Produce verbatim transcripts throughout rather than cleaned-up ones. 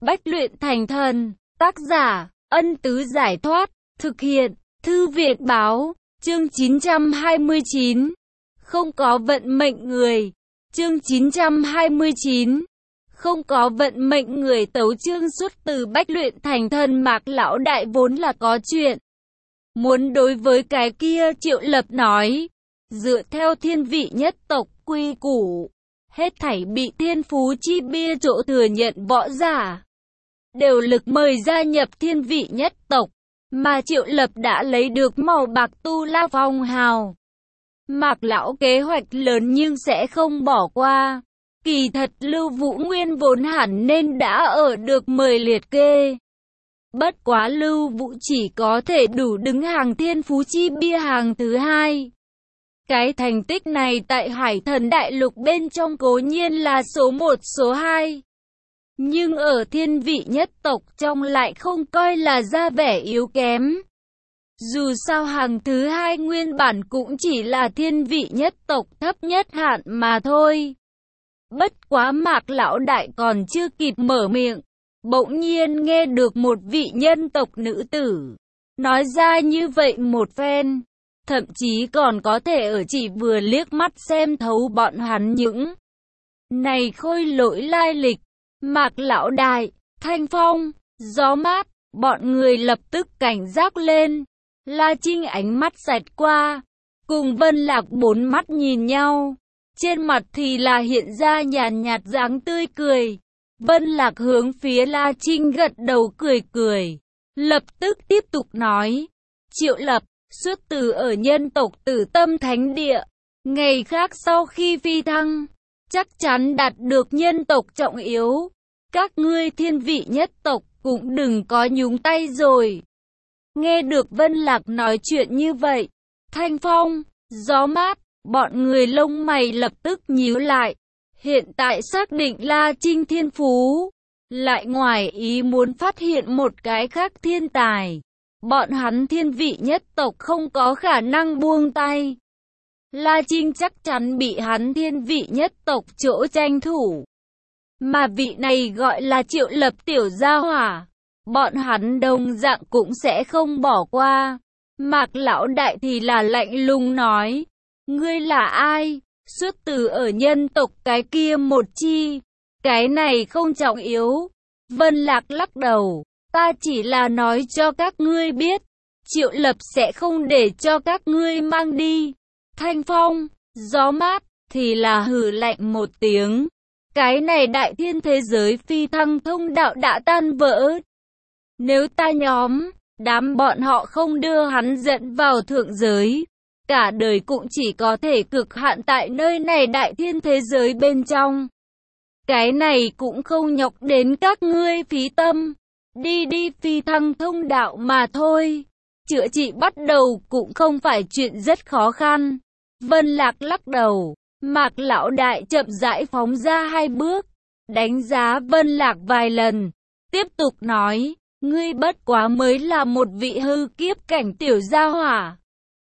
Bách luyện thành thần, tác giả, Ân Tứ Giải Thoát, thực hiện, Thư Viện Báo, chương chín trăm hai mươi chín. Không có vận mệnh người, chương chín trăm hai mươi chín. Không có vận mệnh người. Tấu chương xuất từ Bách luyện thành thần. Mạc lão đại vốn là có chuyện muốn đối với cái kia. Triệu Lập nói, dựa theo thiên vị nhất tộc quy củ, hết thảy bị thiên phú chi bia chỗ thừa nhận võ giả đều lực mời gia nhập thiên vị nhất tộc, mà Triệu Lập đã lấy được màu bạc tu la phong hào. Mạc lão kế hoạch lớn nhưng sẽ không bỏ qua. Kỳ thật Lưu Vũ Nguyên vốn hẳn nên đã ở được mời liệt kê. Bất quá Lưu Vũ chỉ có thể đủ đứng hàng thiên phú chi bia hàng thứ hai. Cái thành tích này tại Hải Thần Đại Lục bên trong cố nhiên là số một số hai. Nhưng ở thiên vị nhất tộc trong lại không coi là ra vẻ yếu kém. Dù sao hàng thứ hai nguyên bản cũng chỉ là thiên vị nhất tộc thấp nhất hạn mà thôi. Bất quá Mạc lão đại còn chưa kịp mở miệng, bỗng nhiên nghe được một vị nhân tộc nữ tử nói ra như vậy một phen, thậm chí còn có thể ở chỉ vừa liếc mắt xem thấu bọn hắn những này khôi lỗi lai lịch. Mạc lão đại, Thanh Phong, Gió Mát, bọn người lập tức cảnh giác lên. La Trinh ánh mắt xẹt qua, cùng Vân Lạc bốn mắt nhìn nhau, trên mặt thì là hiện ra nhàn nhạt dáng tươi cười. Vân Lạc hướng phía La Trinh gật đầu cười cười, lập tức tiếp tục nói, Triệu Lập, xuất từ ở nhân tộc Tử Tâm Thánh Địa, ngày khác sau khi phi thăng, chắc chắn đạt được nhân tộc trọng yếu. Các ngươi thiên vị nhất tộc cũng đừng có nhúng tay rồi. Nghe được Vân Lạc nói chuyện như vậy, Thanh Phong, Gió Mát, bọn người lông mày lập tức nhíu lại. Hiện tại xác định La Trinh thiên phú, lại ngoài ý muốn phát hiện một cái khác thiên tài. Bọn hắn thiên vị nhất tộc không có khả năng buông tay. La Trinh chắc chắn bị hắn thiên vị nhất tộc chỗ tranh thủ. Mà vị này gọi là Triệu Lập tiểu gia hỏa, bọn hắn đồng dạng cũng sẽ không bỏ qua. Mạc lão đại thì là lạnh lùng nói, ngươi là ai? Xuất từ ở nhân tộc cái kia một chi, cái này không trọng yếu. Vân Lạc lắc đầu, ta chỉ là nói cho các ngươi biết, Triệu Lập sẽ không để cho các ngươi mang đi. Thanh Phong, Gió Mát thì là hừ lạnh một tiếng, cái này đại thiên thế giới phi thăng thông đạo đã tan vỡ. Nếu ta nhóm, đám bọn họ không đưa hắn dẫn vào thượng giới, cả đời cũng chỉ có thể cực hạn tại nơi này đại thiên thế giới bên trong. Cái này cũng không nhọc đến các ngươi phí tâm, đi đi phi thăng thông đạo mà thôi. Chữa trị bắt đầu cũng không phải chuyện rất khó khăn. Vân Lạc lắc đầu, Mạc lão đại chậm rãi phóng ra hai bước, đánh giá Vân Lạc vài lần, tiếp tục nói, ngươi bất quá mới là một vị hư kiếp cảnh tiểu gia hỏa,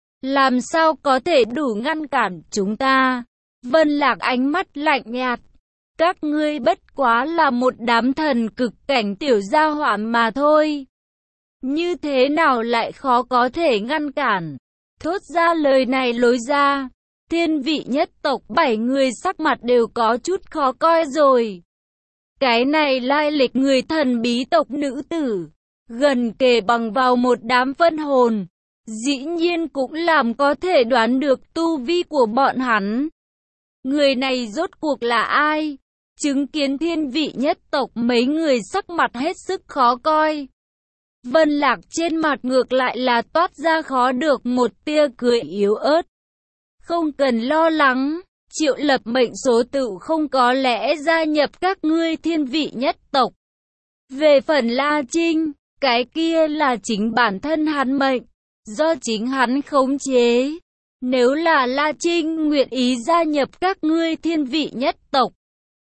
làm sao có thể đủ ngăn cản chúng ta? Vân Lạc ánh mắt lạnh nhạt, các ngươi bất quá là một đám thần cực cảnh tiểu gia hỏa mà thôi, như thế nào lại khó có thể ngăn cản? Thốt ra lời này lối ra, thiên vị nhất tộc bảy người sắc mặt đều có chút khó coi rồi. Cái này lai lịch người thần bí tộc nữ tử, gần kề bằng vào một đám phân hồn, dĩ nhiên cũng làm có thể đoán được tu vi của bọn hắn. Người này rốt cuộc là ai? Chứng kiến thiên vị nhất tộc mấy người sắc mặt hết sức khó coi. Vân Lạc trên mặt ngược lại là toát ra khó được một tia cười yếu ớt. Không cần lo lắng, Triệu Lập mệnh số tự không có lẽ gia nhập các ngươi thiên vị nhất tộc. Về phần La Trinh, cái kia là chính bản thân hắn mệnh, do chính hắn khống chế. Nếu là La Trinh nguyện ý gia nhập các ngươi thiên vị nhất tộc,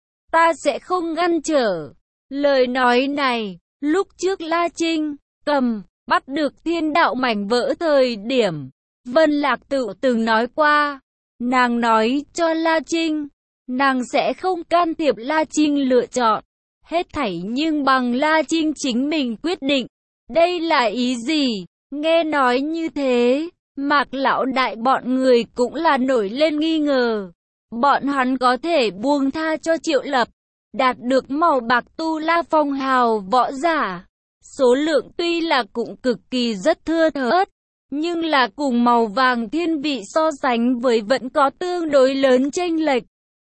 ta sẽ không ngăn trở. Lời nói này, lúc trước La Trinh cầm, bắt được thiên đạo mảnh vỡ thời điểm, Vân Lạc tự từng nói qua, nàng nói cho La Trinh, nàng sẽ không can thiệp La Trinh lựa chọn. Hết thảy nhưng bằng La Trinh chính mình quyết định. Đây là ý gì? Nghe nói như thế, Mạc lão đại bọn người cũng là nổi lên nghi ngờ. Bọn hắn có thể buông tha cho Triệu Lập, đạt được màu bạc tu la phong hào võ giả. Số lượng tuy là cũng cực kỳ rất thưa thớt, nhưng là cùng màu vàng thiên vị so sánh với vẫn có tương đối lớn chênh lệch.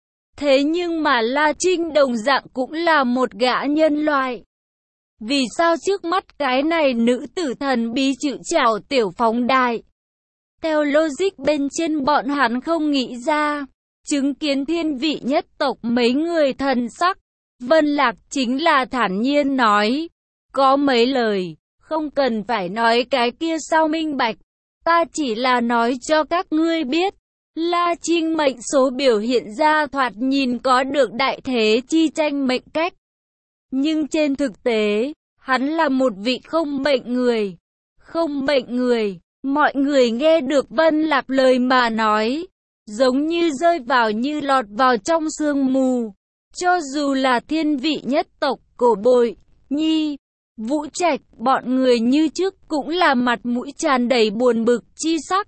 Thế nhưng mà La Trinh đồng dạng cũng là một gã nhân loại. Vì sao trước mắt cái này nữ tử thần bí chịu chảo tiểu phóng đại? Theo logic bên trên bọn hắn không nghĩ ra. Chứng kiến thiên vị nhất tộc mấy người thần sắc, Vân Lạc chính là thản nhiên nói. Có mấy lời, không cần phải nói cái kia sao minh bạch. Ta chỉ là nói cho các ngươi biết. La Trinh mệnh số biểu hiện ra thoạt nhìn có được đại thế chi tranh mệnh cách. Nhưng trên thực tế, hắn là một vị không mệnh người. Không mệnh người, mọi người nghe được Vân Lạc lời mà nói, giống như rơi vào như lọt vào trong sương mù. Cho dù là thiên vị nhất tộc, Cổ Bội, Nhi, Vũ Trạch, bọn người như trước cũng là mặt mũi tràn đầy buồn bực chi sắc.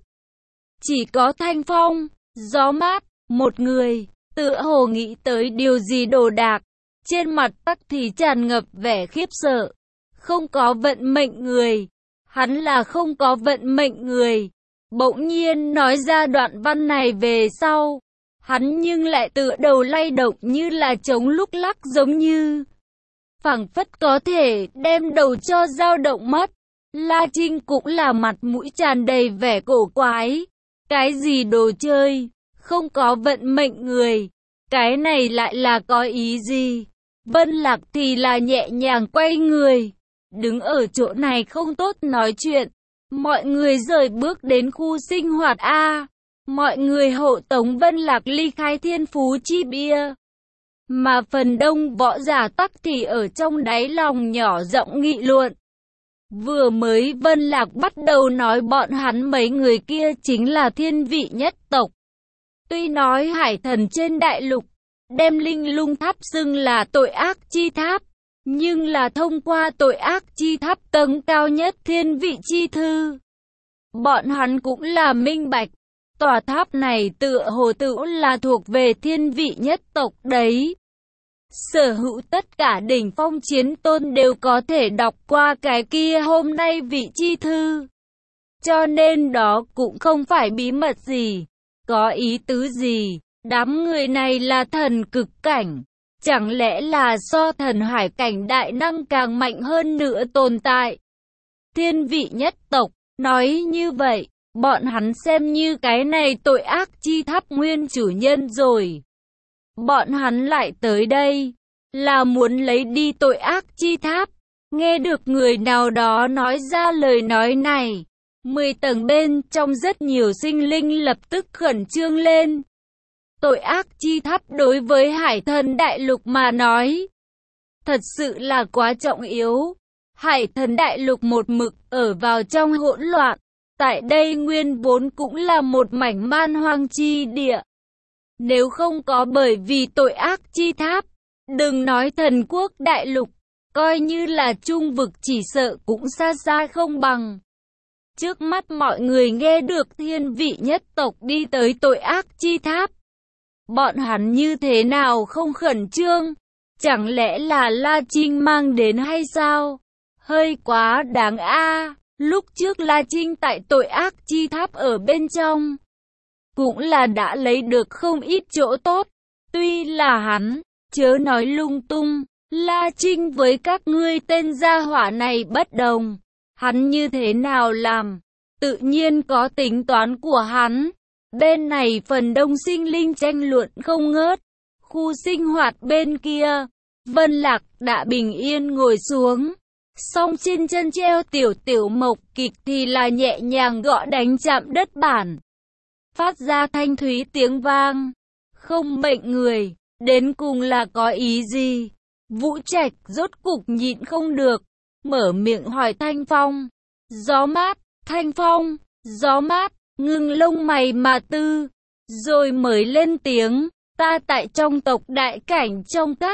Chỉ có Thanh Phong, Gió Mát, một người, tựa hồ nghĩ tới điều gì đồ đạc, trên mặt tắc thì tràn ngập vẻ khiếp sợ. Không có vận mệnh người, hắn là không có vận mệnh người. Bỗng nhiên nói ra đoạn văn này về sau, hắn nhưng lại tựa đầu lay động như là trống lúc lắc giống như phảng phất có thể đem đầu cho dao động mất. La Trinh cũng là mặt mũi tràn đầy vẻ cổ quái. Cái gì đồ chơi, không có vận mệnh người, cái này lại là có ý gì? Vân Lạc thì là nhẹ nhàng quay người, đứng ở chỗ này không tốt nói chuyện. Mọi người rời bước đến khu sinh hoạt A. Mọi người hộ tống Vân Lạc ly khai Thiên Phú Chi Bia. Mà phần đông võ giả tắc thì ở trong đáy lòng nhỏ giọng nghị luận. Vừa mới Vân Lạc bắt đầu nói bọn hắn mấy người kia chính là thiên vị nhất tộc. Tuy nói hải thần trên đại lục, đem linh lung tháp xưng là tội ác chi tháp, nhưng là thông qua tội ác chi tháp tầng cao nhất thiên vị chi thư. Bọn hắn cũng là minh bạch, tòa tháp này tựa hồ tự là thuộc về thiên vị nhất tộc đấy. Sở hữu tất cả đỉnh phong chiến tôn đều có thể đọc qua cái kia hôm nay vị chi thư. Cho nên đó cũng không phải bí mật gì, có ý tứ gì, đám người này là thần cực cảnh. Chẳng lẽ là so thần hải cảnh đại năng càng mạnh hơn nữa tồn tại? Thiên vị nhất tộc, nói như vậy, bọn hắn xem như cái này tội ác chi tháp nguyên chủ nhân rồi. Bọn hắn lại tới đây, là muốn lấy đi tội ác chi tháp. Nghe được người nào đó nói ra lời nói này, mười tầng bên trong rất nhiều sinh linh lập tức khẩn trương lên. Tội ác chi tháp đối với hải thần đại lục mà nói, thật sự là quá trọng yếu. Hải thần đại lục một mực ở vào trong hỗn loạn. Tại đây nguyên vốn cũng là một mảnh man hoang chi địa. Nếu không có bởi vì tội ác chi tháp, đừng nói thần quốc đại lục, coi như là trung vực chỉ sợ cũng xa xa không bằng. Trước mắt mọi người nghe được thiên vị nhất tộc đi tới tội ác chi tháp. Bọn hắn như thế nào không khẩn trương? Chẳng lẽ là La Trinh mang đến hay sao? Hơi quá đáng a. Lúc trước La Trinh tại tội ác chi tháp ở bên trong, cũng là đã lấy được không ít chỗ tốt. Tuy là hắn, chớ nói lung tung, La Trinh với các ngươi tên gia hỏa này bất đồng. Hắn như thế nào làm? Tự nhiên có tính toán của hắn. Bên này phần đông sinh linh tranh luận không ngớt. Khu sinh hoạt bên kia, Vân Lạc đã bình yên ngồi xuống. Song trên chân treo tiểu tiểu mộc kịch thì là nhẹ nhàng gõ đánh chạm đất bản. Phát ra thanh thúy tiếng vang. Không bệnh người, đến cùng là có ý gì? Vũ Trạch rốt cục nhịn không được, mở miệng hỏi Thanh Phong. Gió Mát, Thanh Phong, Gió Mát, ngưng lông mày mà tư, rồi mới lên tiếng. Ta tại trong tộc đại cảnh trong các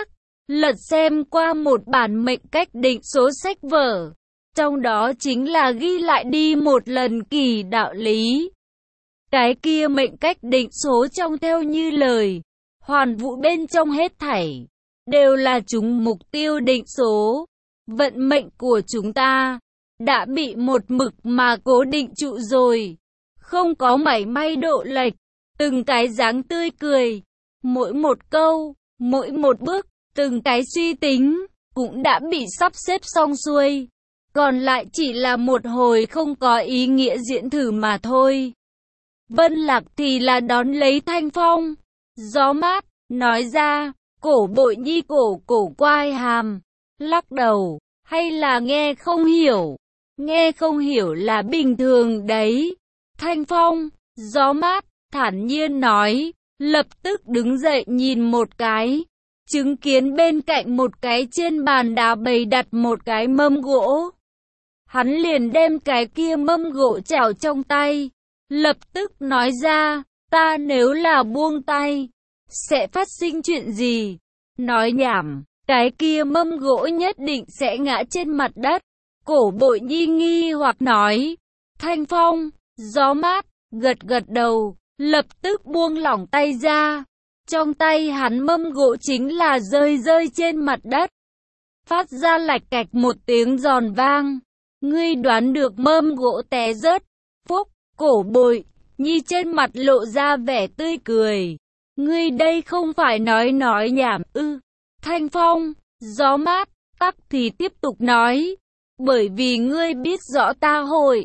lật xem qua một bản mệnh cách định số sách vở. Trong đó chính là ghi lại đi một lần kỳ đạo lý. Cái kia mệnh cách định số trong theo như lời, hoàn vũ bên trong hết thảy, đều là chúng mục tiêu định số. Vận mệnh của chúng ta đã bị một mực mà cố định trụ rồi, không có mảy may độ lệch. Từng cái dáng tươi cười, mỗi một câu, mỗi một bước, từng cái suy tính, cũng đã bị sắp xếp xong xuôi. Còn lại chỉ là một hồi không có ý nghĩa diễn thử mà thôi. Vân Lạc thì là đón lấy Thanh Phong, gió mát, nói ra, cổ bội nhi cổ cổ quai hàm, lắc đầu, hay là nghe không hiểu. Nghe không hiểu là bình thường đấy. Thanh Phong, gió mát, thản nhiên nói, lập tức đứng dậy nhìn một cái, chứng kiến bên cạnh một cái trên bàn đá bày đặt một cái mâm gỗ. Hắn liền đem cái kia mâm gỗ chảo trong tay, lập tức nói ra, ta nếu là buông tay, sẽ phát sinh chuyện gì? Nói nhảm, cái kia mâm gỗ nhất định sẽ ngã trên mặt đất. Cổ bội nhi nghi hoặc nói, Thanh Phong, gió mát, gật gật đầu, lập tức buông lỏng tay ra. Trong tay hắn mâm gỗ chính là rơi rơi trên mặt đất, phát ra lạch cạch một tiếng giòn vang. Ngươi đoán được mâm gỗ té rớt. Phúc, cổ bội nhi trên mặt lộ ra vẻ tươi cười. Ngươi đây không phải nói nói nhảm ư? Thanh Phong, gió mát, tắc thì tiếp tục nói, bởi vì ngươi biết rõ ta hội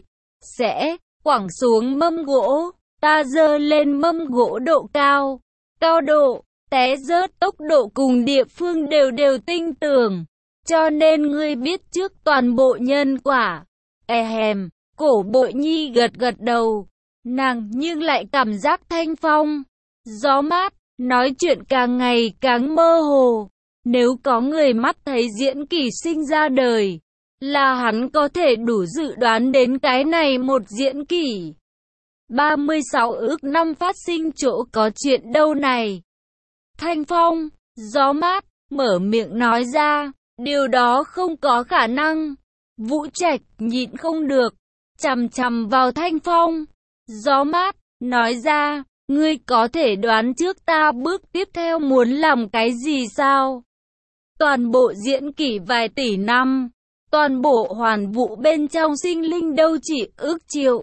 sẽ quẳng xuống mâm gỗ, ta giơ lên mâm gỗ độ cao, cao độ, té rớt tốc độ cùng địa phương đều đều tinh tường, cho nên ngươi biết trước toàn bộ nhân quả. Ehem, cổ bội nhi gật gật đầu, nàng nhưng lại cảm giác Thanh Phong, gió mát, nói chuyện càng ngày càng mơ hồ. Nếu có người mắt thấy diễn kỷ sinh ra đời, là hắn có thể đủ dự đoán đến cái này một diễn kỷ. ba mươi sáu ước năm phát sinh chỗ có chuyện đâu này. Thanh Phong, gió mát, mở miệng nói ra, điều đó không có khả năng. Vũ Trạch nhịn không được, chằm chằm vào Thanh Phong, gió mát, nói ra, ngươi có thể đoán trước ta bước tiếp theo muốn làm cái gì sao? Toàn bộ diễn kỷ vài tỷ năm, toàn bộ hoàn vũ bên trong sinh linh đâu chỉ ước triệu,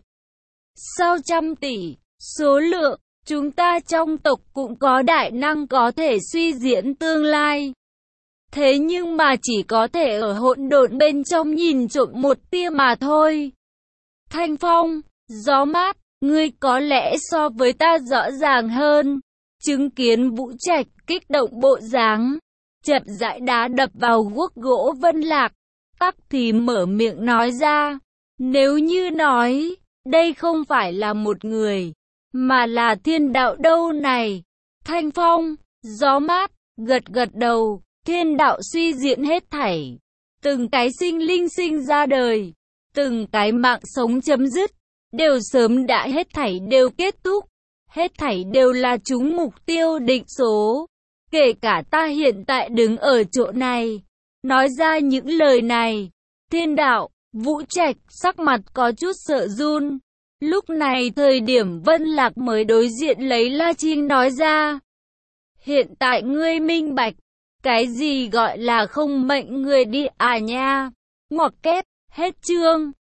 sao trăm tỷ, số lượng, chúng ta trong tộc cũng có đại năng có thể suy diễn tương lai. Thế nhưng mà chỉ có thể ở hỗn độn bên trong nhìn trộm một tia mà thôi. Thanh Phong, gió mát, ngươi có lẽ so với ta rõ ràng hơn. Chứng kiến Vũ Trạch kích động bộ dáng, chậm rãi đá đập vào guốc gỗ Vân Lạc, tắc thì mở miệng nói ra, nếu như nói, đây không phải là một người, mà là thiên đạo đâu này. Thanh Phong, gió mát, gật gật đầu, thiên đạo suy diễn hết thảy, từng cái sinh linh sinh ra đời, từng cái mạng sống chấm dứt, đều sớm đã hết thảy đều kết thúc, hết thảy đều là chúng mục tiêu định số. Kể cả ta hiện tại đứng ở chỗ này, nói ra những lời này, thiên đạo, Vũ Trạch sắc mặt có chút sợ run. Lúc này thời điểm Vân Lạc mới đối diện lấy La Trinh nói ra, hiện tại ngươi minh bạch, cái gì gọi là không mệnh người đi à nha. Ngoặc kép, hết chương.